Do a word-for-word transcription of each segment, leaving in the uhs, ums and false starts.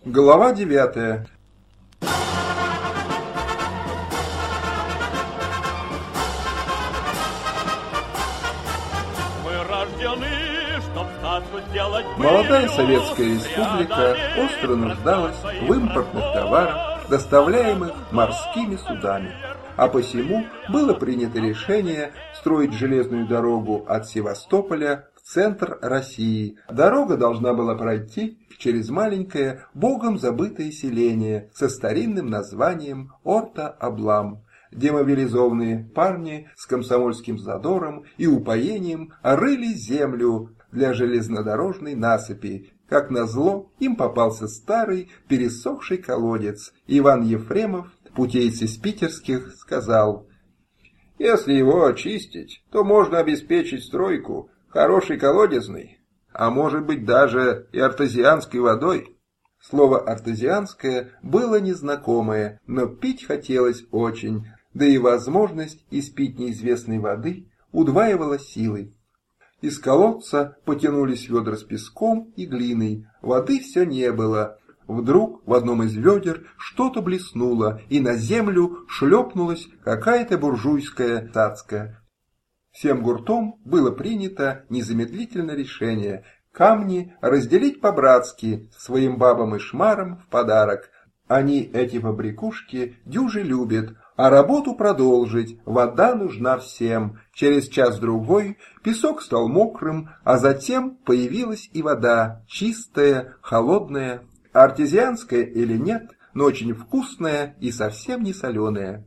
Глава девятая. Молодая Советская Республика остро нуждалась в импортных товарах, доставляемых морскими судами, а посему было принято решение строить железную дорогу от Севастополя в центр России. Дорога должна была пройти через маленькое, богом забытое селение со старинным названием Орта-Аблам, где мобилизованные парни с комсомольским задором и упоением рыли землю для железнодорожной насыпи. Как назло, им попался старый пересохший колодец. Иван Ефремов, путейец из питерских, сказал: «Если его очистить, то можно обеспечить стройку хорошей колодезной, а может быть даже и артезианской водой». Слово «артезианское» было незнакомое, но пить хотелось очень, да и возможность испить неизвестной воды удваивала силы. Из колодца потянулись ведра с песком и глиной, воды все не было. Вдруг в одном из ведер что-то блеснуло, и на землю шлепнулась какая-то буржуйская цацка. Всем гуртом было принято незамедлительное решение камни разделить по-братски своим бабам и шмарам в подарок. Они эти побрякушки дюже любят, а работу продолжить вода нужна всем. Через час-другой песок стал мокрым, а затем появилась и вода, чистая, холодная, артезианская или нет, но очень вкусная и совсем не соленая.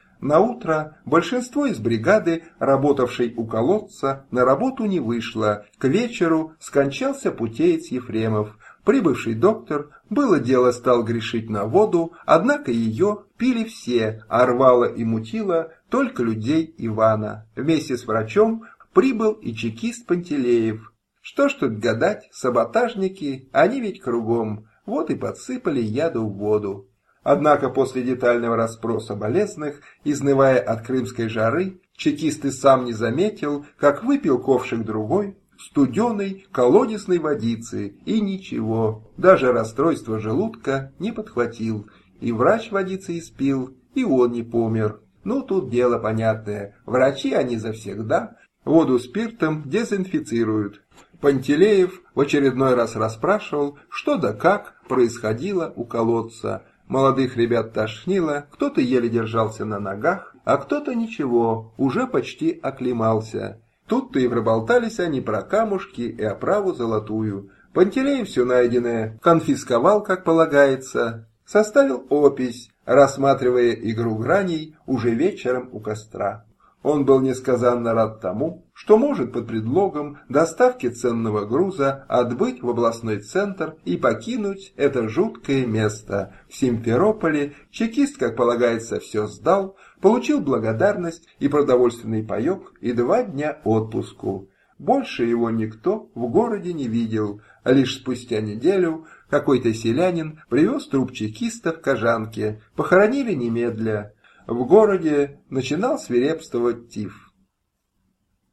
Наутро большинство из бригады, работавшей у колодца, на работу не вышло. К вечеру скончался путеец Ефремов. Прибывший доктор, было дело, стал грешить на воду, однако ее пили все, а рвало и мутило только людей Ивана. Вместе с врачом прибыл и чекист Пантелеев. Что ж тут гадать, саботажники, они ведь кругом, вот и подсыпали яду в воду. Однако после детального расспроса болезных, изнывая от крымской жары, чекист и сам не заметил, как выпил ковшик другой студеной колодезной водицы, и ничего, даже расстройство желудка не подхватил, и врач водицы испил, и он не помер. Ну, тут дело понятное, врачи они завсегда воду спиртом дезинфицируют. Пантелеев в очередной раз расспрашивал, что да как происходило у колодца. Молодых ребят тошнило, кто-то еле держался на ногах, а кто-то ничего, уже почти оклемался. Тут-то и проболтались они про камушки и оправу золотую. Пантелеев все найденное конфисковал, как полагается, составил опись, рассматривая игру граней уже вечером у костра. Он был несказанно рад тому, что может под предлогом доставки ценного груза отбыть в областной центр и покинуть это жуткое место. В Симферополе чекист, как полагается, все сдал, получил благодарность и продовольственный паек и два дня отпуску. Больше его никто в городе не видел, а лишь спустя неделю какой-то селянин привез труп чекиста в Кожанке, похоронили немедля. В городе начинал свирепствовать тиф.